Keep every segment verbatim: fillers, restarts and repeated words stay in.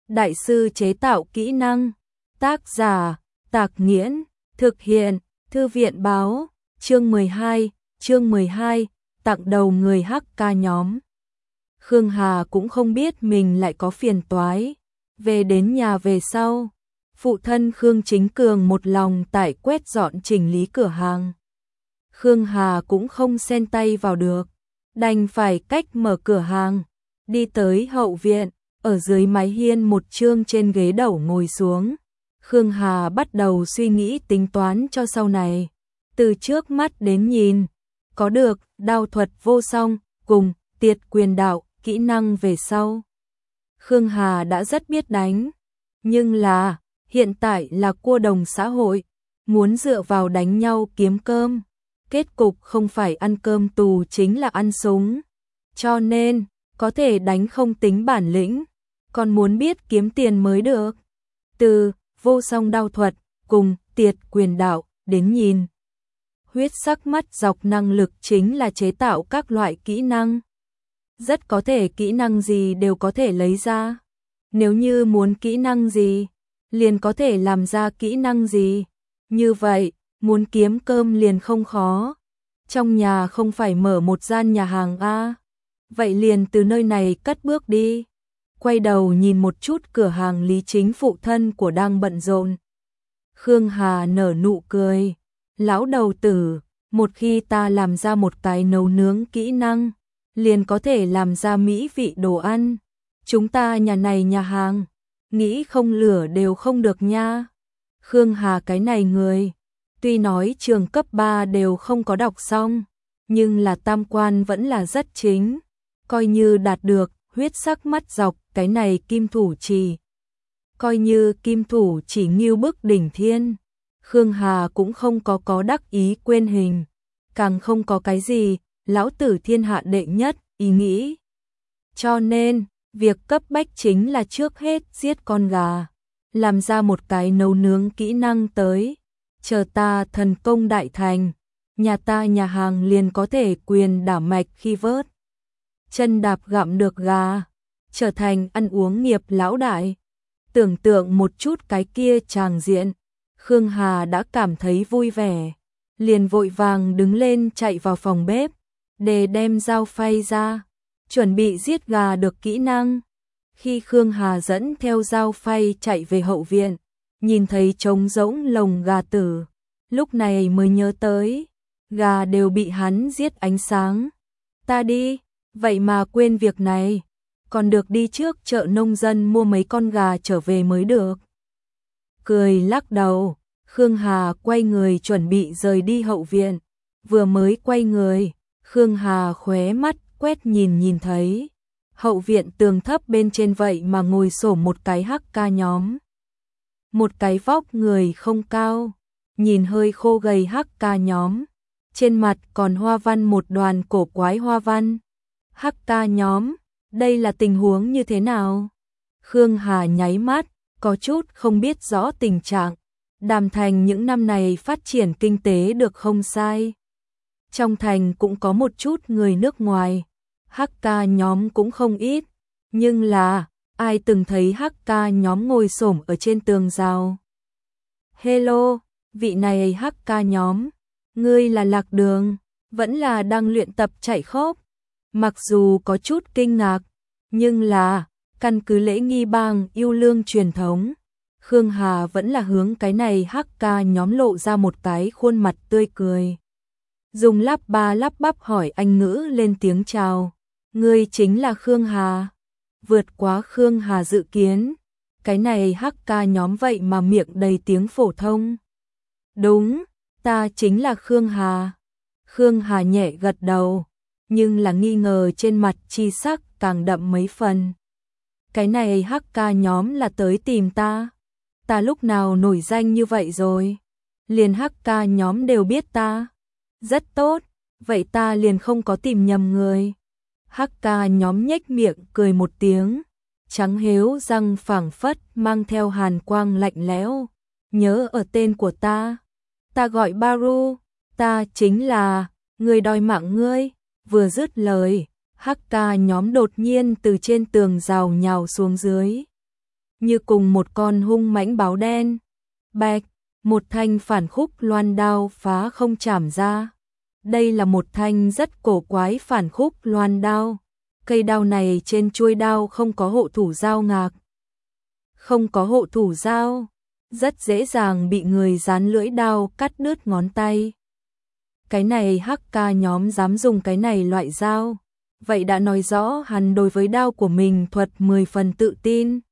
đại sư chế tạo kỹ năng. Tác giả, Tạc Nghiễn, thực hiện, Thư viện báo, chương mười hai, chương mười hai, tặng đầu người hắc ca nhóm. Khương Hà cũng không biết mình lại có phiền toái. Về đến nhà về sau, phụ thân Khương Chính Cường một lòng tải quét dọn chỉnh lý cửa hàng. Khương Hà cũng không xen tay vào được, đành phải cách mở cửa hàng, đi tới hậu viện, ở dưới mái hiên một chương trên ghế đẩu ngồi xuống. Khương Hà bắt đầu suy nghĩ tính toán cho sau này, từ trước mắt đến nhìn, có được đao thuật vô song cùng tiệt quyền đạo kỹ năng về sau. Khương Hà đã rất biết đánh, nhưng là hiện tại là cua đồng xã hội, muốn dựa vào đánh nhau kiếm cơm, kết cục không phải ăn cơm tù chính là ăn súng. Cho nên, có thể đánh không tính bản lĩnh, còn muốn biết kiếm tiền mới được. Từ vô song đao thuật cùng tiệt quyền đạo đến nhìn, huyết sắc mắt dọc năng lực chính là chế tạo các loại kỹ năng. Rất có thể kỹ năng gì đều có thể lấy ra. Nếu như muốn kỹ năng gì, liền có thể làm ra kỹ năng gì. Như vậy, muốn kiếm cơm liền không khó. Trong nhà không phải mở một gian nhà hàng a. Vậy liền từ nơi này cất bước đi. Quay đầu nhìn một chút cửa hàng Lý Chính phụ thân của đang bận rộn. Khương Hà nở nụ cười. Lão đầu tử, một khi ta làm ra một cái nấu nướng kỹ năng, liền có thể làm ra mỹ vị đồ ăn. Chúng ta nhà này nhà hàng, nghĩ không lửa đều không được nha. Khương Hà cái này người, tuy nói trường cấp ba đều không có đọc xong, nhưng là tam quan vẫn là rất chính. Coi như đạt được huyết sắc mắt dọc cái này kim thủ chỉ. Coi như kim thủ chỉ nghiêu bức đỉnh thiên. Khương Hà cũng không có có đắc ý quên hình, càng không có cái gì lão tử thiên hạ đệ nhất ý nghĩ. Cho nên, việc cấp bách chính là trước hết giết con gà, làm ra một cái nấu nướng kỹ năng tới, chờ ta thần công đại thành, nhà ta nhà hàng liền có thể quyền đả mạch khi vớt chân đạp gặm được gà, trở thành ăn uống nghiệp lão đại. Tưởng tượng một chút cái kia tràng diện, Khương Hà đã cảm thấy vui vẻ, liền vội vàng đứng lên chạy vào phòng bếp, để đem dao phay ra, chuẩn bị giết gà được kỹ năng. Khi Khương Hà dẫn theo dao phay chạy về hậu viện, nhìn thấy trống rỗng lồng gà tử, lúc này mới nhớ tới, gà đều bị hắn giết ánh sáng. Ta đi, vậy mà quên việc này, còn được đi trước chợ nông dân mua mấy con gà trở về mới được. Cười lắc đầu, Khương Hà quay người chuẩn bị rời đi hậu viện, vừa mới quay người, Khương Hà khóe mắt quét nhìn nhìn thấy, hậu viện tường thấp bên trên vậy mà ngồi xổm một cái hắc ca nhóm. Một cái vóc người không cao, nhìn hơi khô gầy hắc ca nhóm, trên mặt còn hoa văn một đoàn cổ quái hoa văn. Hắc ca nhóm, đây là tình huống như thế nào? Khương Hà nháy mắt, có chút không biết rõ tình trạng. Đàm Thành những năm này phát triển kinh tế được không sai. Trong thành cũng có một chút người nước ngoài, hắc ca nhóm cũng không ít, nhưng là ai từng thấy hắc ca nhóm ngồi xổm ở trên tường rào. Hello, vị này hắc ca nhóm, ngươi là Lạc Đường, vẫn là đang luyện tập chạy khốp. Mặc dù có chút kinh ngạc, nhưng là căn cứ lễ nghi bang yêu lương truyền thống, Khương Hà vẫn là hướng cái này hắc ca nhóm lộ ra một cái khuôn mặt tươi cười. Dùng lắp ba lắp bắp hỏi Anh ngữ lên tiếng chào. Ngươi chính là Khương Hà. Vượt quá Khương Hà dự kiến. Cái này hắc ca nhóm vậy mà miệng đầy tiếng phổ thông. Đúng, ta chính là Khương Hà. Khương Hà nhẹ gật đầu, nhưng là nghi ngờ trên mặt chi sắc càng đậm mấy phần. Cái này hắc ca nhóm là tới tìm ta. Ta lúc nào nổi danh như vậy rồi? Liền hắc ca nhóm đều biết ta. Rất tốt, vậy ta liền không có tìm nhầm người. Hắc ca nhóm nhếch miệng cười một tiếng, trắng héo răng phảng phất mang theo hàn quang lạnh lẽo. Nhớ ở tên của ta. Ta gọi Baru, ta chính là người đòi mạng ngươi. Vừa dứt lời, hắc ca nhóm đột nhiên từ trên tường rào nhào xuống dưới. như cùng một con hung mãnh báo đen. Bạch, một thanh phản khúc loan đao phá không chảm ra. Đây là một thanh rất cổ quái phản khúc loan đao. Cây đao này trên chuôi đao không có hộ thủ dao ngạc. Không có hộ thủ dao, rất dễ dàng bị người dán lưỡi đao cắt đứt ngón tay. Cái này hắc ca nhóm dám dùng cái này loại dao, vậy đã nói rõ hắn đối với đao của mình thuật mười phần tự tin.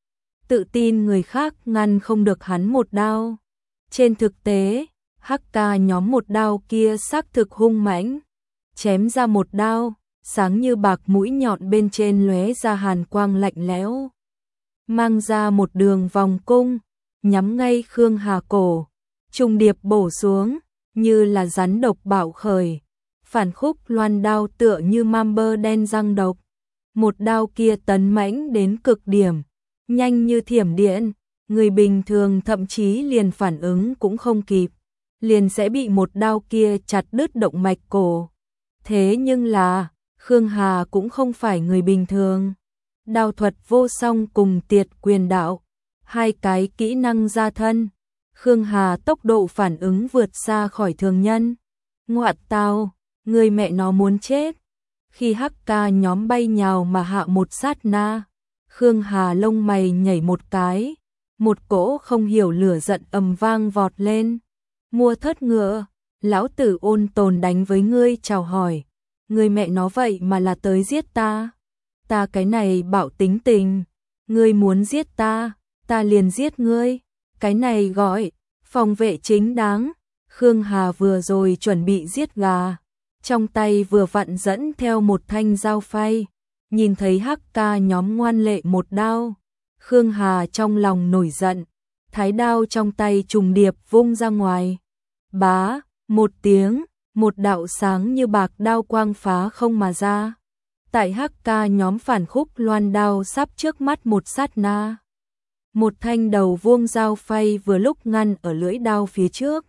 Tự tin người khác ngăn không được hắn một đao. Trên thực tế, hắc ca nhóm một đao kia xác thực hung mãnh, chém ra một đao, sáng như bạc mũi nhọn bên trên lóe ra hàn quang lạnh lẽo, mang ra một đường vòng cung, nhắm ngay Khương Hà cổ, trùng điệp bổ xuống, như là rắn độc bạo khởi. Phản khúc loan đao tựa như mamba đen răng độc, một đao kia tấn mãnh đến cực điểm, nhanh như thiểm điện, người bình thường thậm chí liền phản ứng cũng không kịp, liền sẽ bị một đao kia chặt đứt động mạch cổ. Thế nhưng là, Khương Hà cũng không phải người bình thường. Đao thuật vô song cùng tiệt quyền đạo, hai cái kỹ năng gia thân. Khương Hà tốc độ phản ứng vượt xa khỏi thường nhân. Ngoạn tao, người mẹ nó muốn chết. Khi hắc ca nhóm bay nhào mà hạ một sát na, Khương Hà lông mày nhảy một cái, một cỗ không hiểu lửa giận ầm vang vọt lên. Mua thất ngựa, lão tử ôn tồn đánh với ngươi chào hỏi. Ngươi mẹ nó vậy mà là tới giết ta. Ta cái này bạo tính tình, ngươi muốn giết ta, ta liền giết ngươi. Cái này gọi phòng vệ chính đáng. Khương Hà vừa rồi chuẩn bị giết gà, trong tay vừa vặn dẫn theo một thanh dao phay, nhìn thấy hắc ca nhóm ngoan lệ một đao. Khương Hà trong lòng nổi giận, thái đao trong tay trùng điệp vung ra ngoài. Bá, một tiếng, một đạo sáng như bạc đao quang phá không mà ra. Tại hắc ca nhóm phản khúc loan đao sắp trước mắt một sát na, một thanh đầu vuông dao phay vừa lúc ngăn ở lưỡi đao phía trước.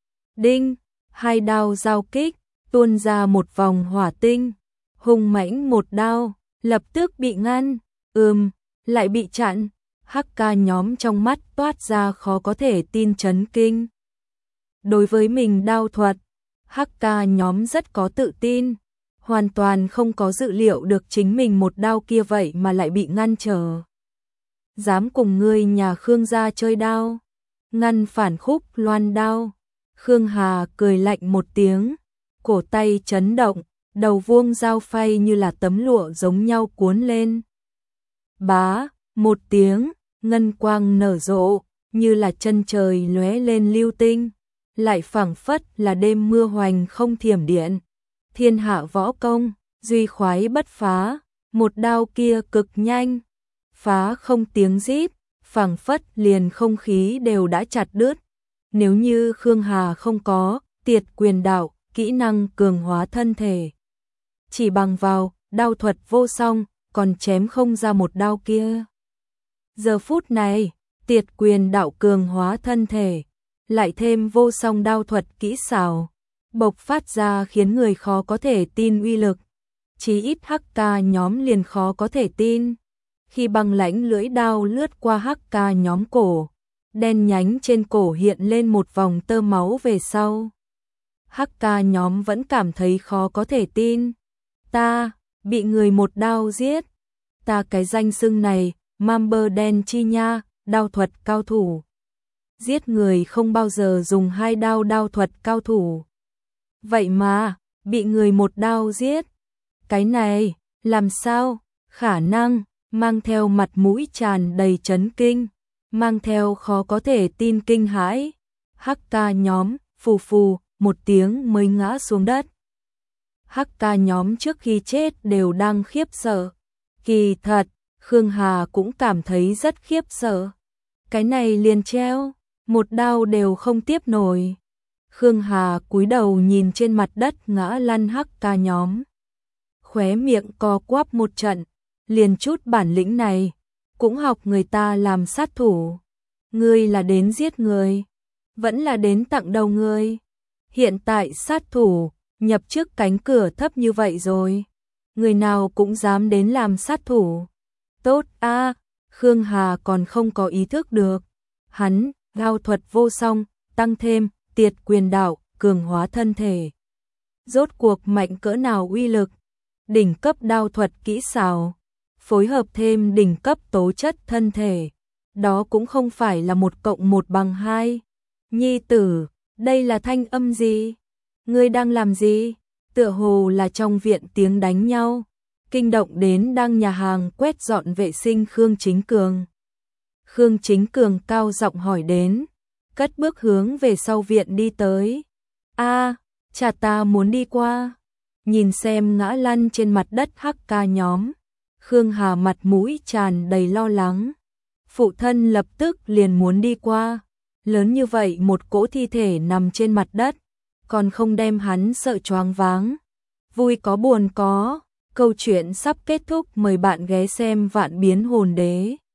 Đinh, hai đao giao kích, tuôn ra một vòng hỏa tinh, hung mãnh một đao, lập tức bị ngăn, ừm, lại bị chặn. Hắc ca nhóm trong mắt toát ra khó có thể tin chấn kinh. Đối với mình đao thuật, hắc ca nhóm rất có tự tin, hoàn toàn không có dự liệu được chính mình một đao kia vậy mà lại bị ngăn trở. Dám cùng ngươi nhà Khương gia chơi đao, ngăn phản khúc loan đao. Khương Hà cười lạnh một tiếng, cổ tay chấn động, đầu vuông dao phay như là tấm lụa giống nhau cuốn lên. Bá, một tiếng, ngân quang nở rộ, như là chân trời lóe lên lưu tinh, lại phảng phất là đêm mưa hoành không thiểm điện. Thiên hạ võ công, duy khoái bất phá, một đao kia cực nhanh, phá không tiếng rít, phảng phất liền không khí đều đã chặt đứt. Nếu như Khương Hà không có tiệt quyền đạo, kỹ năng cường hóa thân thể, chỉ bằng vào đao thuật vô song, còn chém không ra một đao kia. Giờ phút này, tiệt quyền đạo cường hóa thân thể, lại thêm vô song đao thuật kỹ xảo, bộc phát ra khiến người khó có thể tin uy lực. Chí ít hắc ca nhóm liền khó có thể tin. Khi băng lãnh lưỡi đao lướt qua hắc ca nhóm cổ, đen nhánh trên cổ hiện lên một vòng tơ máu về sau. Hắc ca nhóm vẫn cảm thấy khó có thể tin. Ta, bị người một đao giết. Ta cái danh xưng này, Mamba đen chi nha, đao thuật cao thủ. Giết người không bao giờ dùng hai đao đao thuật cao thủ. Vậy mà, bị người một đao giết. Cái này, làm sao, khả năng, mang theo mặt mũi tràn đầy chấn kinh, mang theo khó có thể tin kinh hãi. Hắc ca nhóm, phù phù, một tiếng mới ngã xuống đất. Hắc ca nhóm trước khi chết đều đang khiếp sợ. Kỳ thật, Khương Hà cũng cảm thấy rất khiếp sợ. Cái này liền treo, một đao đều không tiếp nổi. Khương Hà cúi đầu nhìn trên mặt đất ngã lăn hắc ca nhóm. Khóe miệng co quắp một trận, liền chút bản lĩnh này, cũng học người ta làm sát thủ. Ngươi là đến giết người, vẫn là đến tặng đầu ngươi. Hiện tại sát thủ, nhập trước cánh cửa thấp như vậy rồi. Người nào cũng dám đến làm sát thủ. Tốt a, Khương Hà còn không có ý thức được. Hắn, đao thuật vô song, tăng thêm, tiệt quyền đạo, cường hóa thân thể. Rốt cuộc mạnh cỡ nào uy lực, đỉnh cấp đao thuật kỹ xảo, phối hợp thêm đỉnh cấp tố chất thân thể. Đó cũng không phải là một cộng một bằng hai. Nhi tử, đây là thanh âm gì? Ngươi đang làm gì? Tựa hồ là trong viện tiếng đánh nhau, kinh động đến đang nhà hàng quét dọn vệ sinh Khương Chính Cường. Khương Chính Cường cao giọng hỏi đến, cất bước hướng về sau viện đi tới. A, cha ta muốn đi qua. Nhìn xem ngã lăn trên mặt đất hắc ca nhóm, Khương Hà mặt mũi tràn đầy lo lắng. Phụ thân lập tức liền muốn đi qua, lớn như vậy một cỗ thi thể nằm trên mặt đất, còn không đem hắn sợ choáng váng. Vui có buồn có, câu chuyện sắp kết thúc, mời bạn ghé xem Vạn Biến Hồn Đế.